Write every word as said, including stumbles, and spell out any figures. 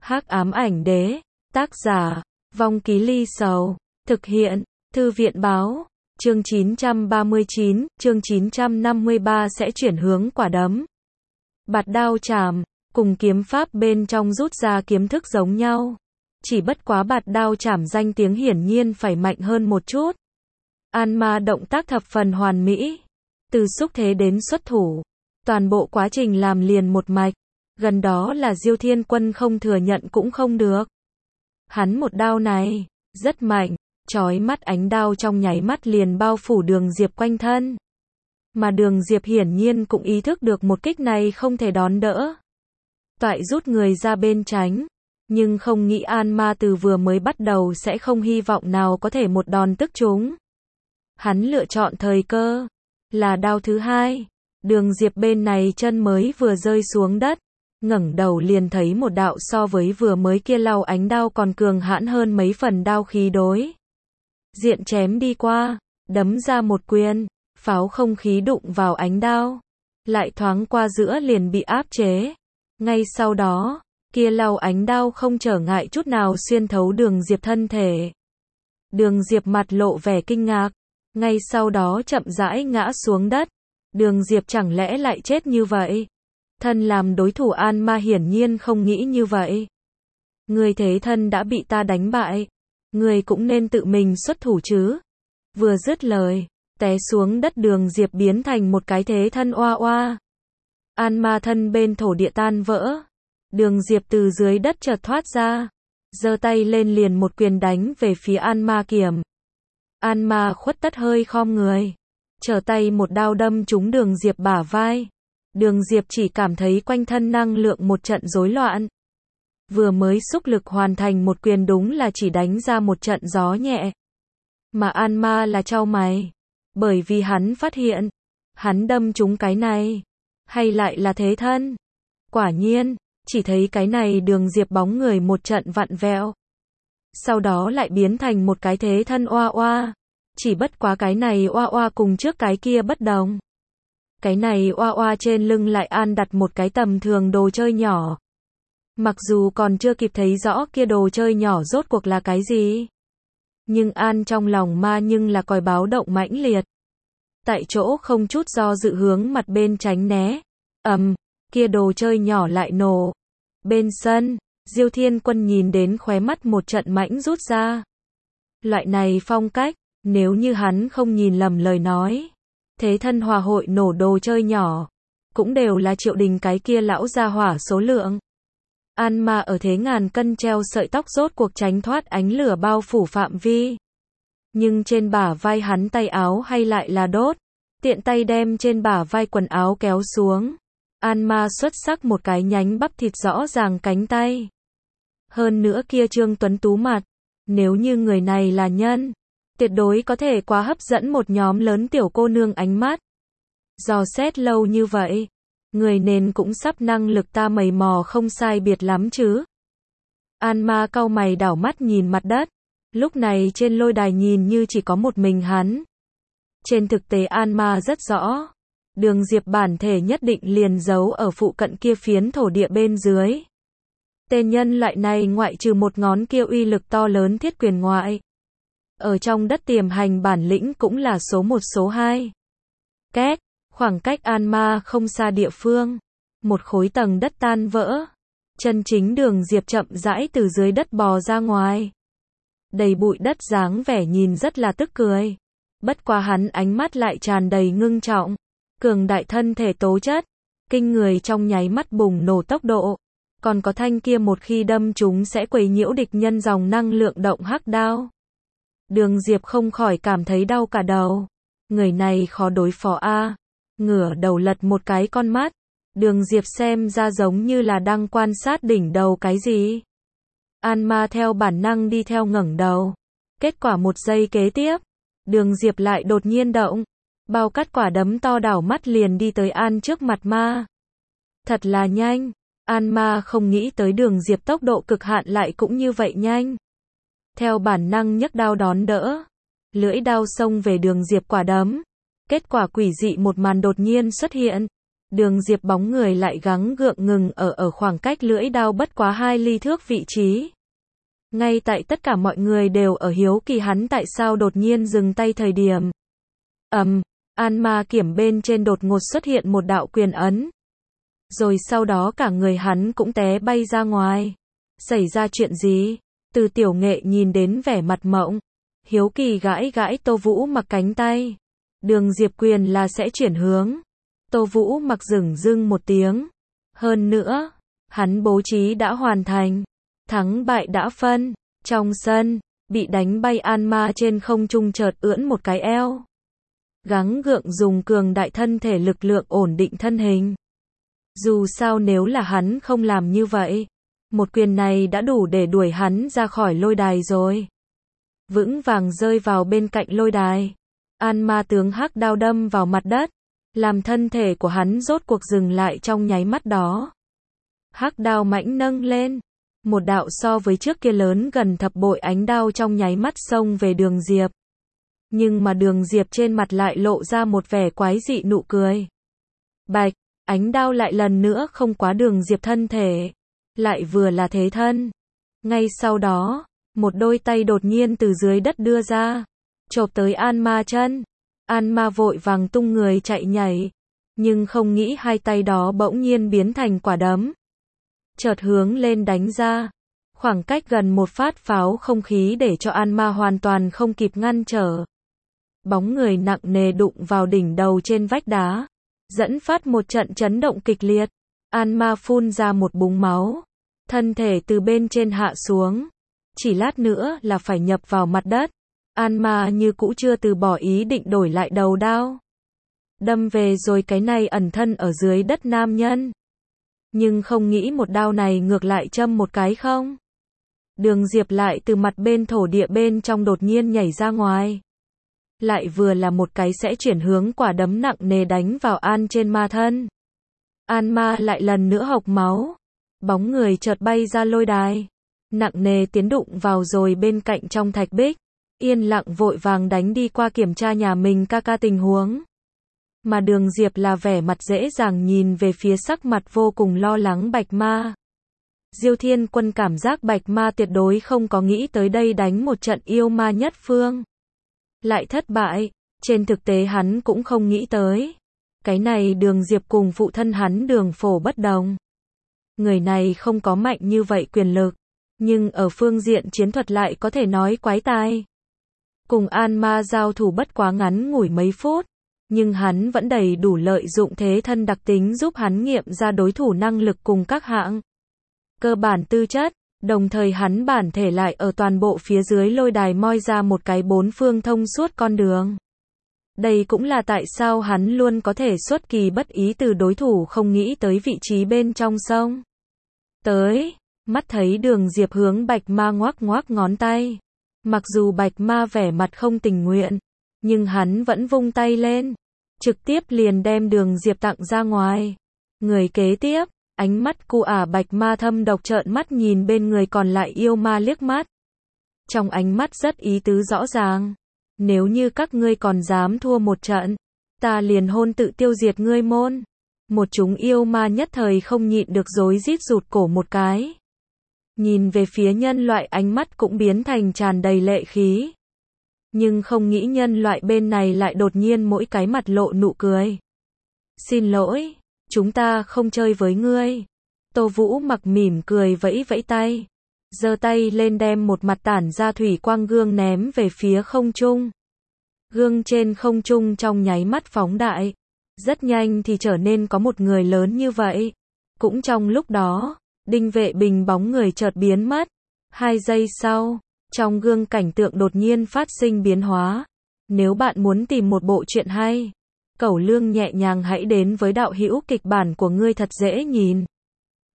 Hắc ám ảnh đế, tác giả, Vong Ký Ly Sầu, thực hiện, Thư viện báo, chương chín trăm ba mươi chín, chương chín trăm năm mươi ba sẽ chuyển hướng quả đấm. Bạt đao chạm, cùng kiếm pháp bên trong rút ra kiếm thức giống nhau. Chỉ bất quá bạt đao chạm danh tiếng hiển nhiên phải mạnh hơn một chút. An Ma động tác thập phần hoàn mỹ. Từ xúc thế đến xuất thủ. Toàn bộ quá trình làm liền một mạch. Gần đó là Diêu Thiên Quân không thừa nhận cũng không được. Hắn một đao này, rất mạnh, chói mắt ánh đao trong nháy mắt liền bao phủ Đường Diệp quanh thân. Mà Đường Diệp hiển nhiên cũng ý thức được một kích này không thể đón đỡ. Toại rút người ra bên tránh, nhưng không nghĩ An Ma từ vừa mới bắt đầu sẽ không hy vọng nào có thể một đòn tức trúng. Hắn lựa chọn thời cơ, là đao thứ hai. Đường Diệp bên này chân mới vừa rơi xuống đất, ngẩng đầu liền thấy một đạo so với vừa mới kia lau ánh đao còn cường hãn hơn mấy phần đao khí đối diện chém đi qua, đấm ra một quyền, pháo không khí đụng vào ánh đao, lại thoáng qua giữa liền bị áp chế. Ngay sau đó, kia lau ánh đao không trở ngại chút nào xuyên thấu Đường Diệp thân thể. Đường Diệp mặt lộ vẻ kinh ngạc, ngay sau đó chậm rãi ngã xuống đất. Đường Diệp chẳng lẽ lại chết như vậy? Thân làm đối thủ An Ma hiển nhiên không nghĩ như vậy. Người thế thân đã bị ta đánh bại, người cũng nên tự mình xuất thủ chứ. Vừa dứt lời, té xuống đất Đường Diệp biến thành một cái thế thân oa oa. An Ma thân bên thổ địa tan vỡ. Đường Diệp từ dưới đất chợt thoát ra, giơ tay lên liền một quyền đánh về phía An Ma kiểm. An Ma khuất tất hơi khom người, trở tay một đao đâm trúng Đường Diệp bả vai. Đường Diệp chỉ cảm thấy quanh thân năng lượng một trận rối loạn. Vừa mới xúc lực hoàn thành một quyền đúng là chỉ đánh ra một trận gió nhẹ. Mà An Ma là chau mày, bởi vì hắn phát hiện, hắn đâm trúng cái này, hay lại là thế thân. Quả nhiên, chỉ thấy cái này Đường Diệp bóng người một trận vặn vẹo. Sau đó lại biến thành một cái thế thân oa oa. Chỉ bất quá cái này oa oa cùng trước cái kia bất đồng. Cái này oa oa trên lưng lại an đặt một cái tầm thường đồ chơi nhỏ. Mặc dù còn chưa kịp thấy rõ kia đồ chơi nhỏ rốt cuộc là cái gì, nhưng An trong lòng ma nhưng là còi báo động mãnh liệt. Tại chỗ không chút do dự hướng mặt bên tránh né. Ầm, kia đồ chơi nhỏ lại nổ. Bên sân, Diêu Thiên Quân nhìn đến khóe mắt một trận mãnh rút ra. Loại này phong cách, nếu như hắn không nhìn lầm lời nói, thế thân hòa hội nổ đồ chơi nhỏ, cũng đều là Triệu Đình cái kia lão gia hỏa số lượng. An Ma ở thế ngàn cân treo sợi tóc rốt cuộc tránh thoát ánh lửa bao phủ phạm vi. Nhưng trên bả vai hắn tay áo hay lại là đốt, tiện tay đem trên bả vai quần áo kéo xuống. An Ma xuất sắc một cái nhánh bắp thịt rõ ràng cánh tay. Hơn nữa kia trương tuấn tú mặt, nếu như người này là nhân, tuyệt đối có thể quá hấp dẫn một nhóm lớn tiểu cô nương ánh mắt. Dò xét lâu như vậy, người nên cũng sắp năng lực ta mày mò không sai biệt lắm chứ. An Ma cau mày đảo mắt nhìn mặt đất. Lúc này trên lôi đài nhìn như chỉ có một mình hắn. Trên thực tế An Ma rất rõ, Đường Diệp bản thể nhất định liền giấu ở phụ cận kia phiến thổ địa bên dưới. Tên nhân loại này ngoại trừ một ngón kia uy lực to lớn thiết quyền ngoại, ở trong đất tiềm hành bản lĩnh cũng là số một số hai. Két, khoảng cách An Ma không xa địa phương, một khối tầng đất tan vỡ. Chân chính Đường Diệp chậm rãi từ dưới đất bò ra ngoài. Đầy bụi đất dáng vẻ nhìn rất là tức cười. Bất quá hắn ánh mắt lại tràn đầy ngưng trọng. Cường đại thân thể tố chất, kinh người trong nháy mắt bùng nổ tốc độ. Còn có thanh kia một khi đâm chúng sẽ quấy nhiễu địch nhân dòng năng lượng động hắc đao. Đường Diệp không khỏi cảm thấy đau cả đầu. Người này khó đối phó a. Ngửa đầu lật một cái con mắt. Đường Diệp xem ra giống như là đang quan sát đỉnh đầu cái gì. An Ma theo bản năng đi theo ngẩng đầu. Kết quả một giây kế tiếp, Đường Diệp lại đột nhiên động. Bao cắt quả đấm to đảo mắt liền đi tới An trước mặt ma. Thật là nhanh. An Ma không nghĩ tới Đường Diệp tốc độ cực hạn lại cũng như vậy nhanh. Theo bản năng nhấc đao đón đỡ. Lưỡi đao xông về Đường Diệp quả đấm. Kết quả quỷ dị một màn đột nhiên xuất hiện. Đường Diệp bóng người lại gắng gượng ngừng ở ở khoảng cách lưỡi đao bất quá hai ly thước vị trí. Ngay tại tất cả mọi người đều ở hiếu kỳ hắn tại sao đột nhiên dừng tay thời điểm. Ầm, An Ma Kiểm bên trên đột ngột xuất hiện một đạo quyền ấn. Rồi sau đó cả người hắn cũng té bay ra ngoài. Xảy ra chuyện gì? Từ Tiểu Nghệ nhìn đến vẻ mặt mộng. Hiếu kỳ gãi gãi Tô Vũ Mặc cánh tay. Đường Diệp quyền là sẽ chuyển hướng. Tô Vũ Mặc dửng dưng một tiếng. Hơn nữa, hắn bố trí đã hoàn thành. Thắng bại đã phân. Trong sân, bị đánh bay An Ma trên không trung chợt ưỡn một cái eo. Gắng gượng dùng cường đại thân thể lực lượng ổn định thân hình. Dù sao nếu là hắn không làm như vậy, một quyền này đã đủ để đuổi hắn ra khỏi lôi đài rồi. Vững vàng rơi vào bên cạnh lôi đài. An Ma tướng hắc đao đâm vào mặt đất, làm thân thể của hắn rốt cuộc dừng lại trong nháy mắt đó. Hắc đao mãnh nâng lên, một đạo so với trước kia lớn gần thập bội ánh đao trong nháy mắt xông về Đường Diệp. Nhưng mà Đường Diệp trên mặt lại lộ ra một vẻ quái dị nụ cười. Bạch, ánh đao lại lần nữa không quá Đường Diệp thân thể, lại vừa là thế thân. Ngay sau đó, một đôi tay đột nhiên từ dưới đất đưa ra, chộp tới An Ma chân. An Ma vội vàng tung người chạy nhảy, nhưng không nghĩ hai tay đó bỗng nhiên biến thành quả đấm. Chợt hướng lên đánh ra, khoảng cách gần một phát pháo không khí để cho An Ma hoàn toàn không kịp ngăn trở. Bóng người nặng nề đụng vào đỉnh đầu trên vách đá, dẫn phát một trận chấn động kịch liệt. An Ma phun ra một búng máu, thân thể từ bên trên hạ xuống, chỉ lát nữa là phải nhập vào mặt đất. An Ma như cũ chưa từ bỏ ý định đổi lại đầu đao, đâm về rồi cái này ẩn thân ở dưới đất nam nhân. Nhưng không nghĩ một đao này ngược lại châm một cái không. Đường Diệp lại từ mặt bên thổ địa bên trong đột nhiên nhảy ra ngoài. Lại vừa là một cái sẽ chuyển hướng quả đấm nặng nề đánh vào An trên Ma thân. An Ma lại lần nữa hộc máu. Bóng người chợt bay ra lôi đài. Nặng nề tiến đụng vào rồi bên cạnh trong thạch bích. Yên lặng vội vàng đánh đi qua kiểm tra nhà mình ca ca tình huống. Mà Đường Diệp là vẻ mặt dễ dàng nhìn về phía sắc mặt vô cùng lo lắng Bạch Ma. Diêu Thiên Quân cảm giác Bạch Ma tuyệt đối không có nghĩ tới đây đánh một trận yêu ma nhất phương. Lại thất bại, trên thực tế hắn cũng không nghĩ tới. Cái này Đường Diệp cùng phụ thân hắn Đường Phổ bất đồng. Người này không có mạnh như vậy quyền lực, nhưng ở phương diện chiến thuật lại có thể nói quái tài. Cùng An Ma giao thủ bất quá ngắn ngủi mấy phút, nhưng hắn vẫn đầy đủ lợi dụng thế thân đặc tính giúp hắn nghiệm ra đối thủ năng lực cùng các hạng cơ bản tư chất, đồng thời hắn bản thể lại ở toàn bộ phía dưới lôi đài moi ra một cái bốn phương thông suốt con đường. Đây cũng là tại sao hắn luôn có thể xuất kỳ bất ý từ đối thủ không nghĩ tới vị trí bên trong sông. Tới, mắt thấy Đường Diệp hướng Bạch Ma ngoắc ngoắc ngón tay. Mặc dù Bạch Ma vẻ mặt không tình nguyện, nhưng hắn vẫn vung tay lên, trực tiếp liền đem Đường Diệp tặng ra ngoài. Người kế tiếp, ánh mắt cu ả Bạch Ma thâm độc trợn mắt nhìn bên người còn lại yêu ma liếc mắt. Trong ánh mắt rất ý tứ rõ ràng. Nếu như các ngươi còn dám thua một trận, ta liền hôn tự tiêu diệt ngươi môn. Một chúng yêu ma nhất thời không nhịn được rối rít rụt cổ một cái. Nhìn về phía nhân loại ánh mắt cũng biến thành tràn đầy lệ khí. Nhưng không nghĩ nhân loại bên này lại đột nhiên mỗi cái mặt lộ nụ cười. Xin lỗi, chúng ta không chơi với ngươi. Tô Vũ Mặc mỉm cười vẫy vẫy tay. Giơ tay lên đem một mặt tản ra thủy quang gương ném về phía không trung. Gương trên không trung trong nháy mắt phóng đại. Rất nhanh thì trở nên có một người lớn như vậy. Cũng trong lúc đó, Đinh Vệ Bình bóng người chợt biến mất. Hai giây sau, trong gương cảnh tượng đột nhiên phát sinh biến hóa. Nếu bạn muốn tìm một bộ truyện hay, Cẩu Lương nhẹ nhàng hãy đến với đạo hữu kịch bản của ngươi thật dễ nhìn.